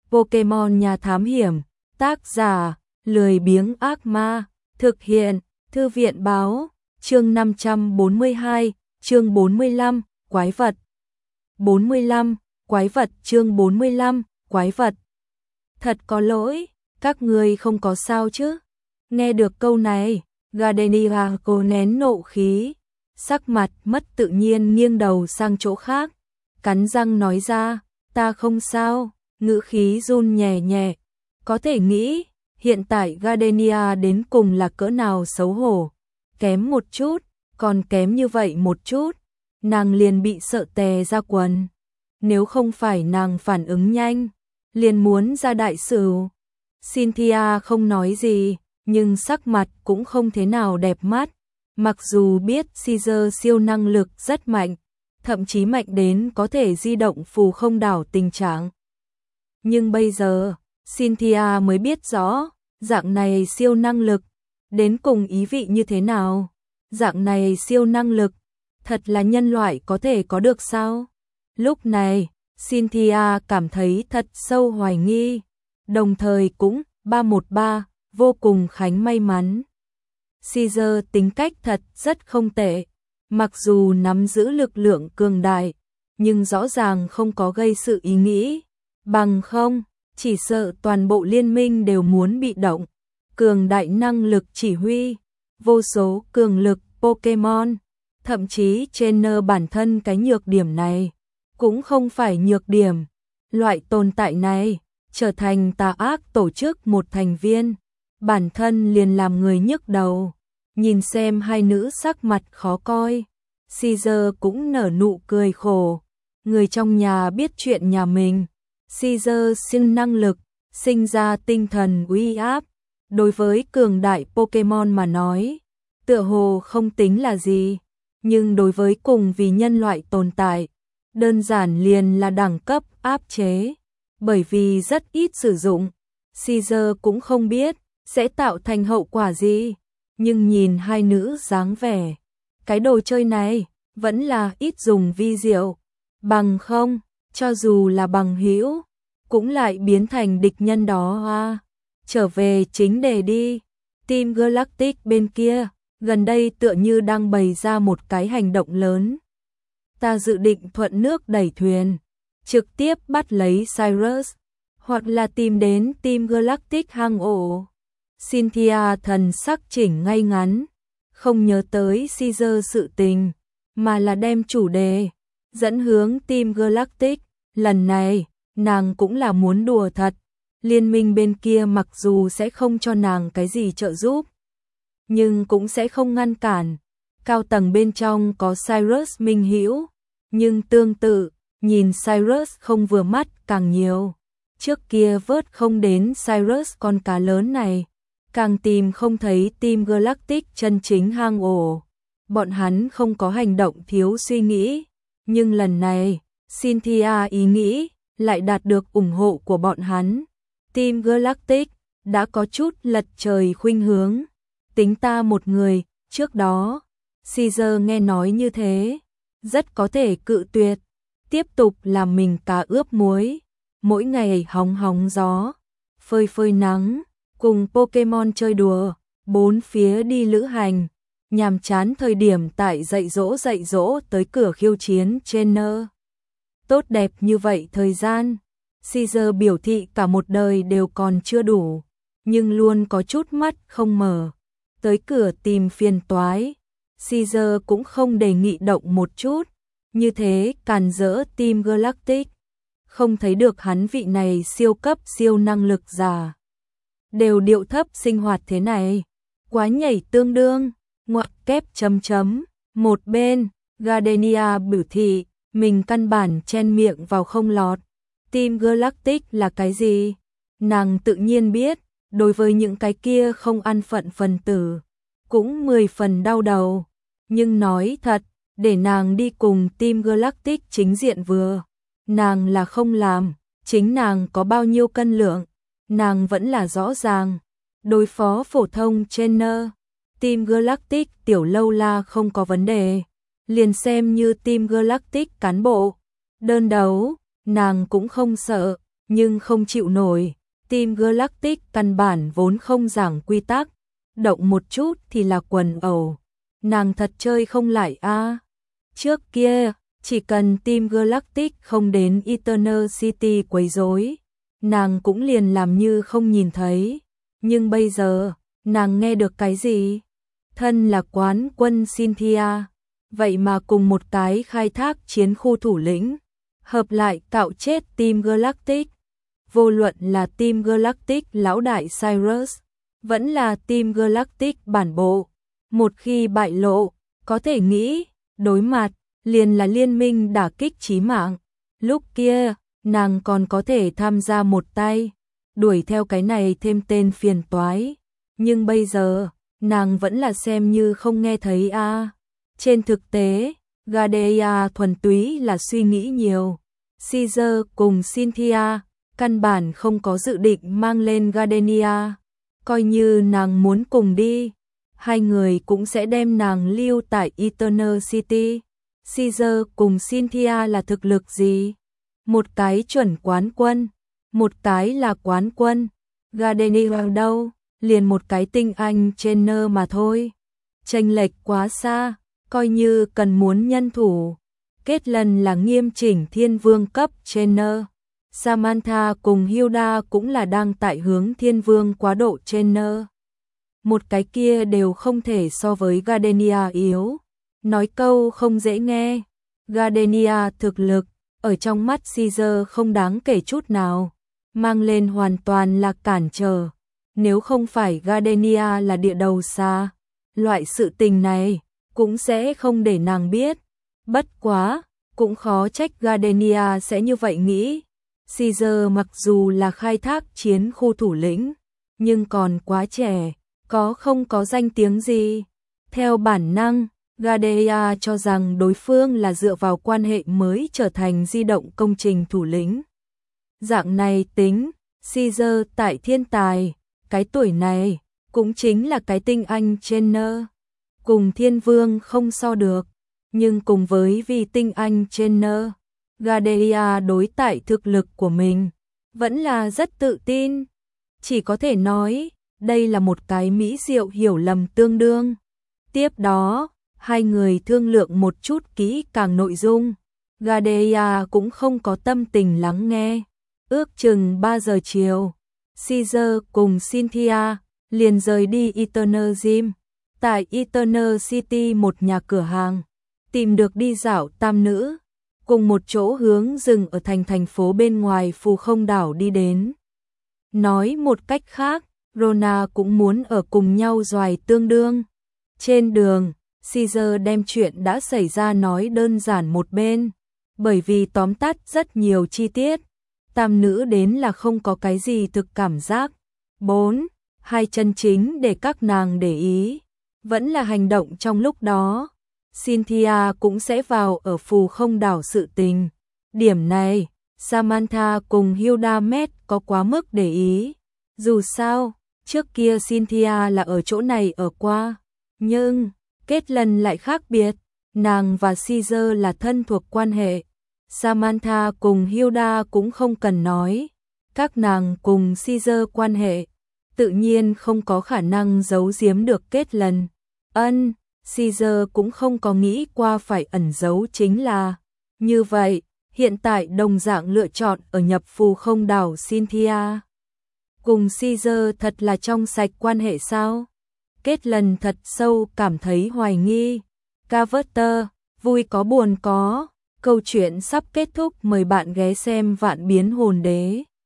Pokemon nhà thám hiểm, tác giả, lười biếng ác ma, thực hiện, thư viện báo, chương 542, chương 45, quái vật. 45, quái vật chương 45, quái vật. Thật có lỗi, các người không có sao chứ? Nghe được câu này, Gardenia cố nén nộ khí, sắc mặt mất tự nhiên nghiêng đầu sang chỗ khác, cắn răng nói ra, ta không sao, ngữ khí run nhẹ nhẹ. Có thể nghĩ, hiện tại Gardenia đến cùng là cỡ nào xấu hổ. Kém một chút, còn kém như vậy một chút, nàng liền bị sợ tè ra quần. Nếu không phải nàng phản ứng nhanh, liền muốn ra đại sự. Cynthia không nói gì, nhưng sắc mặt cũng không thế nào đẹp mắt. Mặc dù biết Caesar siêu năng lực rất mạnh, thậm chí mạnh đến có thể di động phù không đảo tình trạng. Nhưng bây giờ, Cynthia mới biết rõ, dạng này siêu năng lực, đến cùng ý vị như thế nào. Dạng này siêu năng lực, thật là nhân loại có thể có được sao? Lúc này, Cynthia cảm thấy thật sâu hoài nghi, đồng thời cũng 313, vô cùng khánh may mắn. Caesar tính cách thật rất không tệ, mặc dù nắm giữ lực lượng cường đại, nhưng rõ ràng không có gây sự ý nghĩ, bằng không, chỉ sợ toàn bộ liên minh đều muốn bị động. Cường đại năng lực chỉ huy, vô số cường lực Pokemon, thậm chí trainer bản thân cái nhược điểm này, cũng không phải nhược điểm. Loại tồn tại này, trở thành tà ác tổ chức một thành viên, bản thân liền làm người nhức đầu. Nhìn xem hai nữ sắc mặt khó coi, Caesar cũng nở nụ cười khổ. Người trong nhà biết chuyện nhà mình, Caesar sinh năng lực, sinh ra tinh thần uy áp. Đối với cường đại Pokemon mà nói, tựa hồ không tính là gì, nhưng đối với cùng vì nhân loại tồn tại, đơn giản liền là đẳng cấp áp chế. Bởi vì rất ít sử dụng, Caesar cũng không biết sẽ tạo thành hậu quả gì. Nhưng nhìn hai nữ dáng vẻ, cái đồ chơi này vẫn là ít dùng vi diệu. Bằng không, cho dù là bằng hữu, cũng lại biến thành địch nhân đó à. Trở về chính đề đi. Team Galactic bên kia, gần đây tựa như đang bày ra một cái hành động lớn. Ta dự định thuận nước đẩy thuyền, trực tiếp bắt lấy Cyrus, hoặc là tìm đến Team Galactic hang ổ. Cynthia thần sắc chỉnh ngay ngắn, không nhớ tới Caesar sự tình, mà là đem chủ đề dẫn hướng Team Galactic. Lần này, nàng cũng là muốn đùa thật. Liên minh bên kia mặc dù sẽ không cho nàng cái gì trợ giúp, nhưng cũng sẽ không ngăn cản. Cao tầng bên trong có Cyrus minh hữu, nhưng tương tự, nhìn Cyrus không vừa mắt càng nhiều. Trước kia vớt không đến Cyrus con cá lớn này, càng tìm không thấy Team Galactic chân chính hang ổ. Bọn hắn không có hành động thiếu suy nghĩ, nhưng lần này, Cynthia ý nghĩ lại đạt được ủng hộ của bọn hắn. Team Galactic đã có chút lật trời khuynh hướng. Tính ta một người, trước đó, Caesar nghe nói như thế, rất có thể cự tuyệt, tiếp tục làm mình cá ướp muối, mỗi ngày hóng hóng gió, phơi phơi nắng, cùng Pokemon chơi đùa, bốn phía đi lữ hành, nhàm chán thời điểm tại dạy dỗ tới cửa khiêu chiến trainer. Tốt đẹp như vậy thời gian, Caesar biểu thị cả một đời đều còn chưa đủ, nhưng luôn có chút mắt không mở. Tới cửa tìm phiền toái, Caesar cũng không đề nghị động một chút, như thế càn rỡ Team Galactic. Không thấy được hắn vị này siêu cấp siêu năng lực giả đều điệu thấp sinh hoạt thế này, quá nhảy tương đương, ngoặc kép chấm chấm. Một bên, Gardenia biểu thị, mình căn bản chen miệng vào không lọt. Team Galactic là cái gì? Nàng tự nhiên biết, đối với những cái kia không ăn phận phần tử, cũng 10 phần đau đầu. Nhưng nói thật, để nàng đi cùng Team Galactic chính diện vừa, nàng là không làm, chính nàng có bao nhiêu cân lượng, nàng vẫn là rõ ràng. Đối phó phổ thông trainer, Team Galactic tiểu lâu la không có vấn đề, liền xem như Team Galactic cán bộ. Đơn đấu, nàng cũng không sợ, nhưng không chịu nổi. Team Galactic căn bản vốn không giảng quy tắc, động một chút thì là quần ẩu. Nàng thật chơi không lại a. Trước kia, chỉ cần Team Galactic không đến Eternal City quấy rối, nàng cũng liền làm như không nhìn thấy. Nhưng bây giờ, nàng nghe được cái gì? Thân là quán quân Cynthia, vậy mà cùng một cái khai thác chiến khu thủ lĩnh, hợp lại cạo chết Team Galactic. Vô luận là Team Galactic lão đại Cyrus, vẫn là Team Galactic bản bộ, một khi bại lộ, có thể nghĩ, đối mặt, liền là liên minh đả kích chí mạng. Lúc kia, nàng còn có thể tham gia một tay, đuổi theo cái này thêm tên phiền toái. Nhưng bây giờ, nàng vẫn là xem như không nghe thấy a. Trên thực tế, Gadea thuần túy là suy nghĩ nhiều. Caesar cùng Cynthia căn bản không có dự định mang lên Gardenia. Coi như nàng muốn cùng đi, hai người cũng sẽ đem nàng lưu tại Eternal City. Caesar cùng Cynthia là thực lực gì? Một cái chuẩn quán quân, một cái là quán quân. Gardenia đâu? Liền một cái tinh anh trainer mà thôi. Chênh lệch quá xa, coi như cần muốn nhân thủ. Kết lần là nghiêm chỉnh thiên vương cấp trainer. Samantha cùng Hilda cũng là đang tại hướng thiên vương quá độ trainer. Một cái kia đều không thể so với Gardenia yếu. Nói câu không dễ nghe, Gardenia thực lực, ở trong mắt Caesar không đáng kể chút nào. Mang lên hoàn toàn là cản trở. Nếu không phải Gardenia là địa đầu xa, loại sự tình này cũng sẽ không để nàng biết. Bất quá, cũng khó trách Gardenia sẽ như vậy nghĩ. Caesar mặc dù là khai thác chiến khu thủ lĩnh, nhưng còn quá trẻ, không có danh tiếng gì. Theo bản năng, Gardenia cho rằng đối phương là dựa vào quan hệ mới trở thành di động công trình thủ lĩnh. Dạng này tính, Caesar tại thiên tài, cái tuổi này, cũng chính là cái tinh anh trainer. Cùng thiên vương không so được, nhưng cùng với vì tinh anh trainer, Gardenia đối tại thực lực của mình, vẫn là rất tự tin. Chỉ có thể nói, đây là một cái mỹ diệu hiểu lầm tương đương. Tiếp đó, hai người thương lượng một chút kỹ càng nội dung. Gardenia cũng không có tâm tình lắng nghe. Ước chừng 3 giờ chiều, Caesar cùng Cynthia liền rời đi Eternal Gym. Tại Eternal City một nhà cửa hàng, tìm được đi dạo tam nữ, cùng một chỗ hướng dừng ở thành phố bên ngoài phù không đảo đi đến. Nói một cách khác, Rona cũng muốn ở cùng nhau doài tương đương. Trên đường, Caesar đem chuyện đã xảy ra nói đơn giản một bên, bởi vì tóm tắt rất nhiều chi tiết. Tam nữ đến là không có cái gì thực cảm giác. 4. Hai chân chính để các nàng để ý, vẫn là hành động trong lúc đó. Cynthia cũng sẽ vào ở phù không đảo sự tình. Điểm này, Samantha cùng Hilda Met có quá mức để ý. Dù sao, trước kia Cynthia là ở chỗ này ở qua. Nhưng, kết lần lại khác biệt. Nàng và Caesar là thân thuộc quan hệ. Samantha cùng Hilda cũng không cần nói. Các nàng cùng Caesar quan hệ, tự nhiên không có khả năng giấu giếm được kết lần. Caesar cũng không có nghĩ qua phải ẩn giấu chính là. Như vậy, hiện tại đồng dạng lựa chọn ở nhập phù không đảo Cynthia. Cùng Caesar thật là trong sạch quan hệ sao? Kết lần thật sâu cảm thấy hoài nghi. Carter, vui có buồn có. Câu chuyện sắp kết thúc, mời bạn ghé xem Vạn Biến Hồn Đế.